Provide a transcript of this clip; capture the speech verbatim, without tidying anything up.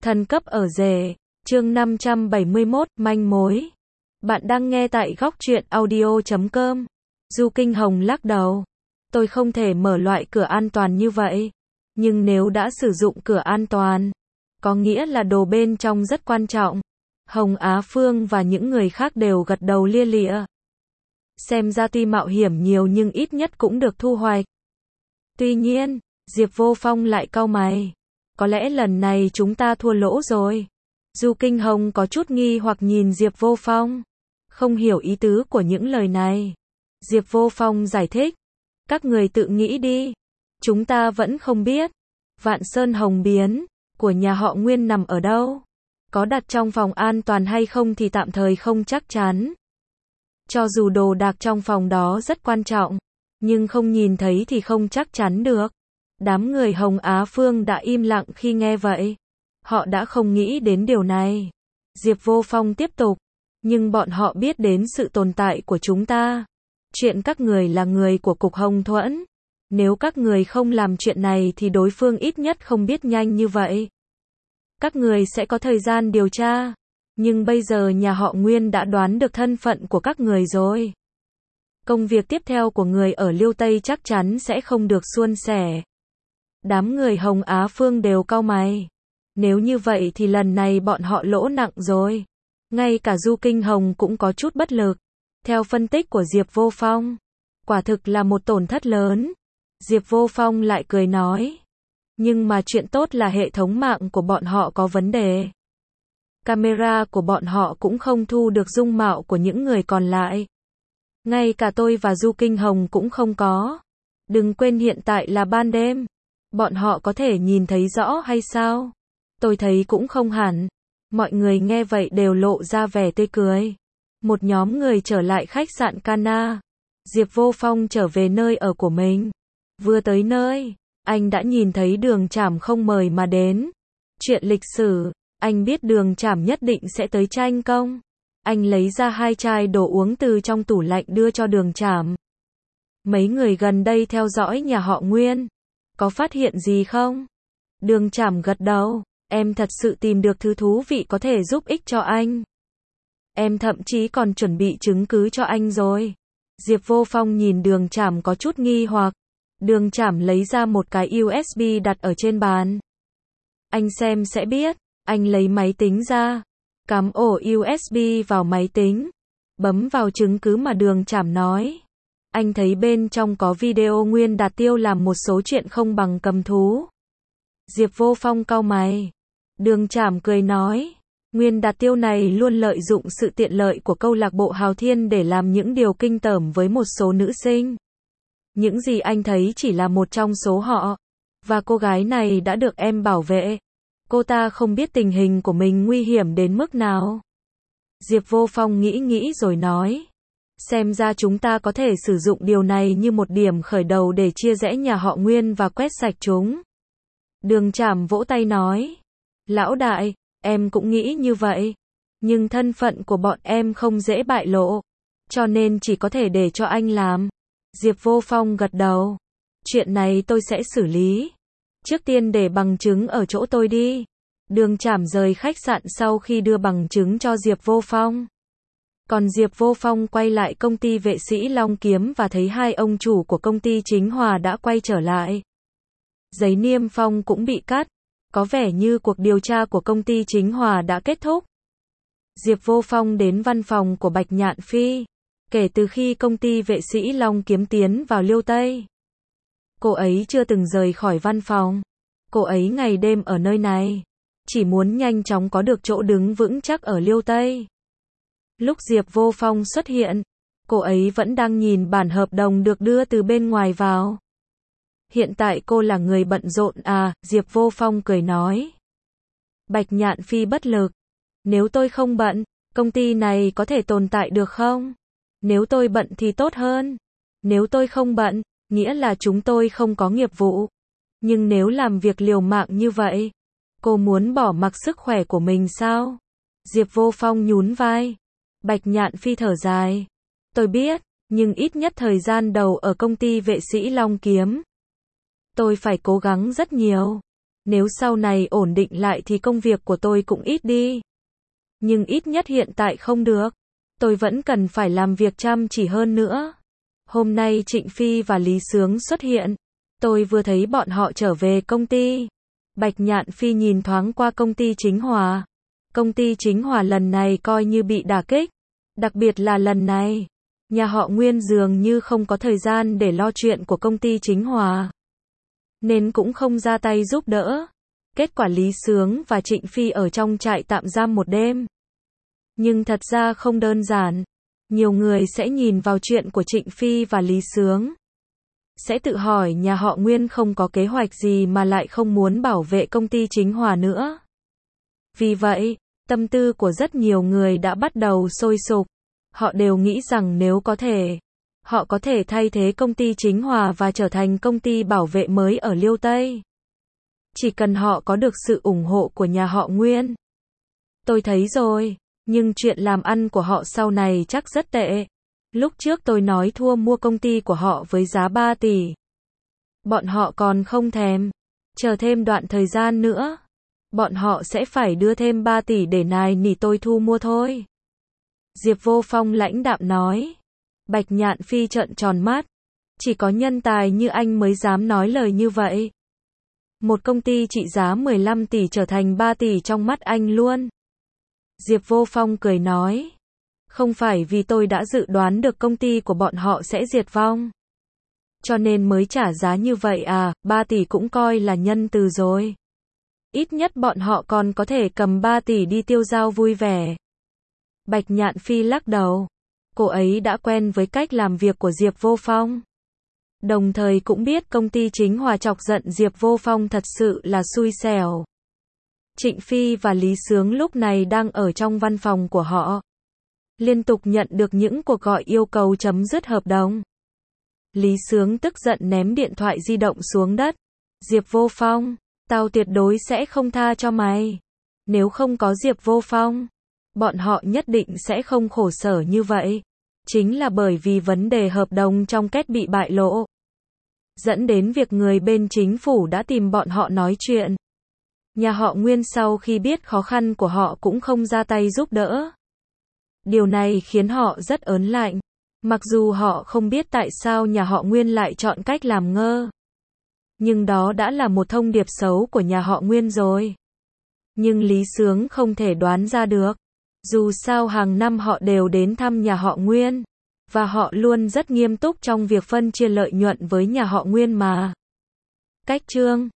Thần cấp ở rể, chương năm trăm bảy mươi mốt, manh mối. Bạn đang nghe tại góc truyện audio chấm com. Du Kinh Hồng lắc đầu. Tôi không thể mở loại cửa an toàn như vậy. Nhưng nếu đã sử dụng cửa an toàn, có nghĩa là đồ bên trong rất quan trọng. Hồng Á Phương và những người khác đều gật đầu lia lịa. Xem ra tuy mạo hiểm nhiều nhưng ít nhất cũng được thu hoạch. Tuy nhiên, Diệp Vô Phong lại cau mày. Có lẽ lần này chúng ta thua lỗ rồi. Du Kinh Hồng có chút nghi hoặc nhìn Diệp Vô Phong. Không hiểu ý tứ của những lời này. Diệp Vô Phong giải thích. Các người tự nghĩ đi. Chúng ta vẫn không biết. Vạn Sơn Hồng Biến của nhà họ Nguyên nằm ở đâu? Có đặt trong phòng an toàn hay không thì tạm thời không chắc chắn. Cho dù đồ đạc trong phòng đó rất quan trọng, nhưng không nhìn thấy thì không chắc chắn được. Đám người Hồng Á Phương đã im lặng khi nghe vậy. Họ đã không nghĩ đến điều này. Diệp Vô Phong tiếp tục. Nhưng bọn họ biết đến sự tồn tại của chúng ta. Chuyện các người là người của Cục Hồng Thuẫn. Nếu các người không làm chuyện này thì đối phương ít nhất không biết nhanh như vậy. Các người sẽ có thời gian điều tra. Nhưng bây giờ nhà họ Nguyên đã đoán được thân phận của các người rồi. Công việc tiếp theo của người ở Liêu Tây chắc chắn sẽ không được suôn sẻ. Đám người Hồng Á Phương đều cau mày. Nếu như vậy thì lần này bọn họ lỗ nặng rồi. Ngay cả Du Kinh Hồng cũng có chút bất lực. Theo phân tích của Diệp Vô Phong, quả thực là một tổn thất lớn. Diệp Vô Phong lại cười nói. Nhưng mà chuyện tốt là hệ thống mạng của bọn họ có vấn đề. Camera của bọn họ cũng không thu được dung mạo của những người còn lại. Ngay cả tôi và Du Kinh Hồng cũng không có. Đừng quên hiện tại là ban đêm. Bọn họ có thể nhìn thấy rõ hay sao? Tôi thấy cũng không hẳn. Mọi người nghe vậy đều lộ ra vẻ tươi cười. Một nhóm người trở lại khách sạn Cana. Diệp Vô Phong trở về nơi ở của mình. Vừa tới nơi, anh đã nhìn thấy Đường Trảm không mời mà đến. Chuyện lịch sử, anh biết Đường Trảm nhất định sẽ tới tranh công. Anh lấy ra hai chai đồ uống từ trong tủ lạnh đưa cho Đường Trảm. Mấy người gần đây theo dõi nhà họ Nguyên. Có phát hiện gì không? Đường Trảm gật đầu. Em thật sự tìm được thứ thú vị có thể giúp ích cho anh. Em thậm chí còn chuẩn bị chứng cứ cho anh rồi. Diệp Vô Phong nhìn Đường Trảm có chút nghi hoặc. Đường Trảm lấy ra một cái u ét bê đặt ở trên bàn. Anh xem sẽ biết. Anh lấy máy tính ra. Cắm ổ u ét bê vào máy tính. Bấm vào chứng cứ mà Đường Trảm nói. Anh thấy bên trong có video Nguyên Đạt Tiêu làm một số chuyện không bằng cầm thú. Diệp Vô Phong cau mày. Đường Trảm cười nói. Nguyên Đạt Tiêu này luôn lợi dụng sự tiện lợi của câu lạc bộ Hào Thiên để làm những điều kinh tởm với một số nữ sinh. Những gì anh thấy chỉ là một trong số họ. Và cô gái này đã được em bảo vệ. Cô ta không biết tình hình của mình nguy hiểm đến mức nào. Diệp Vô Phong nghĩ nghĩ rồi nói. Xem ra chúng ta có thể sử dụng điều này như một điểm khởi đầu để chia rẽ nhà họ Nguyên và quét sạch chúng. Đường Trảm vỗ tay nói. Lão đại, em cũng nghĩ như vậy. Nhưng thân phận của bọn em không dễ bại lộ. Cho nên chỉ có thể để cho anh làm. Diệp Vô Phong gật đầu. Chuyện này tôi sẽ xử lý. Trước tiên để bằng chứng ở chỗ tôi đi. Đường Trảm rời khách sạn sau khi đưa bằng chứng cho Diệp Vô Phong. Còn Diệp Vô Phong quay lại công ty vệ sĩ Long Kiếm và thấy hai ông chủ của công ty Chính Hòa đã quay trở lại. Giấy niêm phong cũng bị cắt. Có vẻ như cuộc điều tra của công ty Chính Hòa đã kết thúc. Diệp Vô Phong đến văn phòng của Bạch Nhạn Phi. Kể từ khi công ty vệ sĩ Long Kiếm tiến vào Liêu Tây, cô ấy chưa từng rời khỏi văn phòng. Cô ấy ngày đêm ở nơi này. Chỉ muốn nhanh chóng có được chỗ đứng vững chắc ở Liêu Tây. Lúc Diệp Vô Phong xuất hiện, cô ấy vẫn đang nhìn bản hợp đồng được đưa từ bên ngoài vào. Hiện tại cô là người bận rộn à, Diệp Vô Phong cười nói. Bạch Nhạn Phi bất lực. Nếu tôi không bận, công ty này có thể tồn tại được không? Nếu tôi bận thì tốt hơn. Nếu tôi không bận, nghĩa là chúng tôi không có nghiệp vụ. Nhưng nếu làm việc liều mạng như vậy, cô muốn bỏ mặc sức khỏe của mình sao? Diệp Vô Phong nhún vai. Bạch Nhạn Phi thở dài. Tôi biết, nhưng ít nhất thời gian đầu ở công ty vệ sĩ Long Kiếm, tôi phải cố gắng rất nhiều. Nếu sau này ổn định lại thì công việc của tôi cũng ít đi. Nhưng ít nhất hiện tại không được. Tôi vẫn cần phải làm việc chăm chỉ hơn nữa. Hôm nay Trịnh Phi và Lý Sướng xuất hiện. Tôi vừa thấy bọn họ trở về công ty. Bạch Nhạn Phi nhìn thoáng qua công ty Chính Hòa. Công ty Chính Hòa lần này coi như bị đả kích. Đặc biệt là lần này, nhà họ Nguyên dường như không có thời gian để lo chuyện của công ty Chính Hòa. Nên cũng không ra tay giúp đỡ. Kết quả Lý Sướng và Trịnh Phi ở trong trại tạm giam một đêm. Nhưng thật ra không đơn giản. Nhiều người sẽ nhìn vào chuyện của Trịnh Phi và Lý Sướng. Sẽ tự hỏi nhà họ Nguyên không có kế hoạch gì mà lại không muốn bảo vệ công ty Chính Hòa nữa. Vì vậy, tâm tư của rất nhiều người đã bắt đầu sôi sục. Họ đều nghĩ rằng nếu có thể, họ có thể thay thế công ty Chính Hòa và trở thành công ty bảo vệ mới ở Liêu Tây. Chỉ cần họ có được sự ủng hộ của nhà họ Nguyên. Tôi thấy rồi, nhưng chuyện làm ăn của họ sau này chắc rất tệ. Lúc trước tôi nói thua mua công ty của họ với giá ba tỷ. Bọn họ còn không thèm. Chờ thêm đoạn thời gian nữa. Bọn họ sẽ phải đưa thêm ba tỷ để nài nỉ tôi thu mua thôi. Diệp Vô Phong lãnh đạm nói. Bạch Nhạn Phi trợn tròn mắt. Chỉ có nhân tài như anh mới dám nói lời như vậy. Một công ty trị giá mười lăm tỷ trở thành ba tỷ trong mắt anh luôn. Diệp Vô Phong cười nói. Không phải vì tôi đã dự đoán được công ty của bọn họ sẽ diệt vong. Cho nên mới trả giá như vậy à, ba tỷ cũng coi là nhân từ rồi. Ít nhất bọn họ còn có thể cầm ba tỷ đi tiêu dao vui vẻ. Bạch Nhạn Phi lắc đầu. Cô ấy đã quen với cách làm việc của Diệp Vô Phong. Đồng thời cũng biết công ty Chính Hòa chọc giận Diệp Vô Phong thật sự là xui xẻo. Trịnh Phi và Lý Sướng lúc này đang ở trong văn phòng của họ. Liên tục nhận được những cuộc gọi yêu cầu chấm dứt hợp đồng. Lý Sướng tức giận ném điện thoại di động xuống đất. Diệp Vô Phong, tao tuyệt đối sẽ không tha cho mày. Nếu không có Diệp Vô Phong, bọn họ nhất định sẽ không khổ sở như vậy. Chính là bởi vì vấn đề hợp đồng trong kết bị bại lộ. Dẫn đến việc người bên chính phủ đã tìm bọn họ nói chuyện. Nhà họ Nguyên sau khi biết khó khăn của họ cũng không ra tay giúp đỡ. Điều này khiến họ rất ớn lạnh. Mặc dù họ không biết tại sao nhà họ Nguyên lại chọn cách làm ngơ. Nhưng đó đã là một thông điệp xấu của nhà họ Nguyên rồi. Nhưng Lý Sướng không thể đoán ra được. Dù sao hàng năm họ đều đến thăm nhà họ Nguyên. Và họ luôn rất nghiêm túc trong việc phân chia lợi nhuận với nhà họ Nguyên mà. Cách chương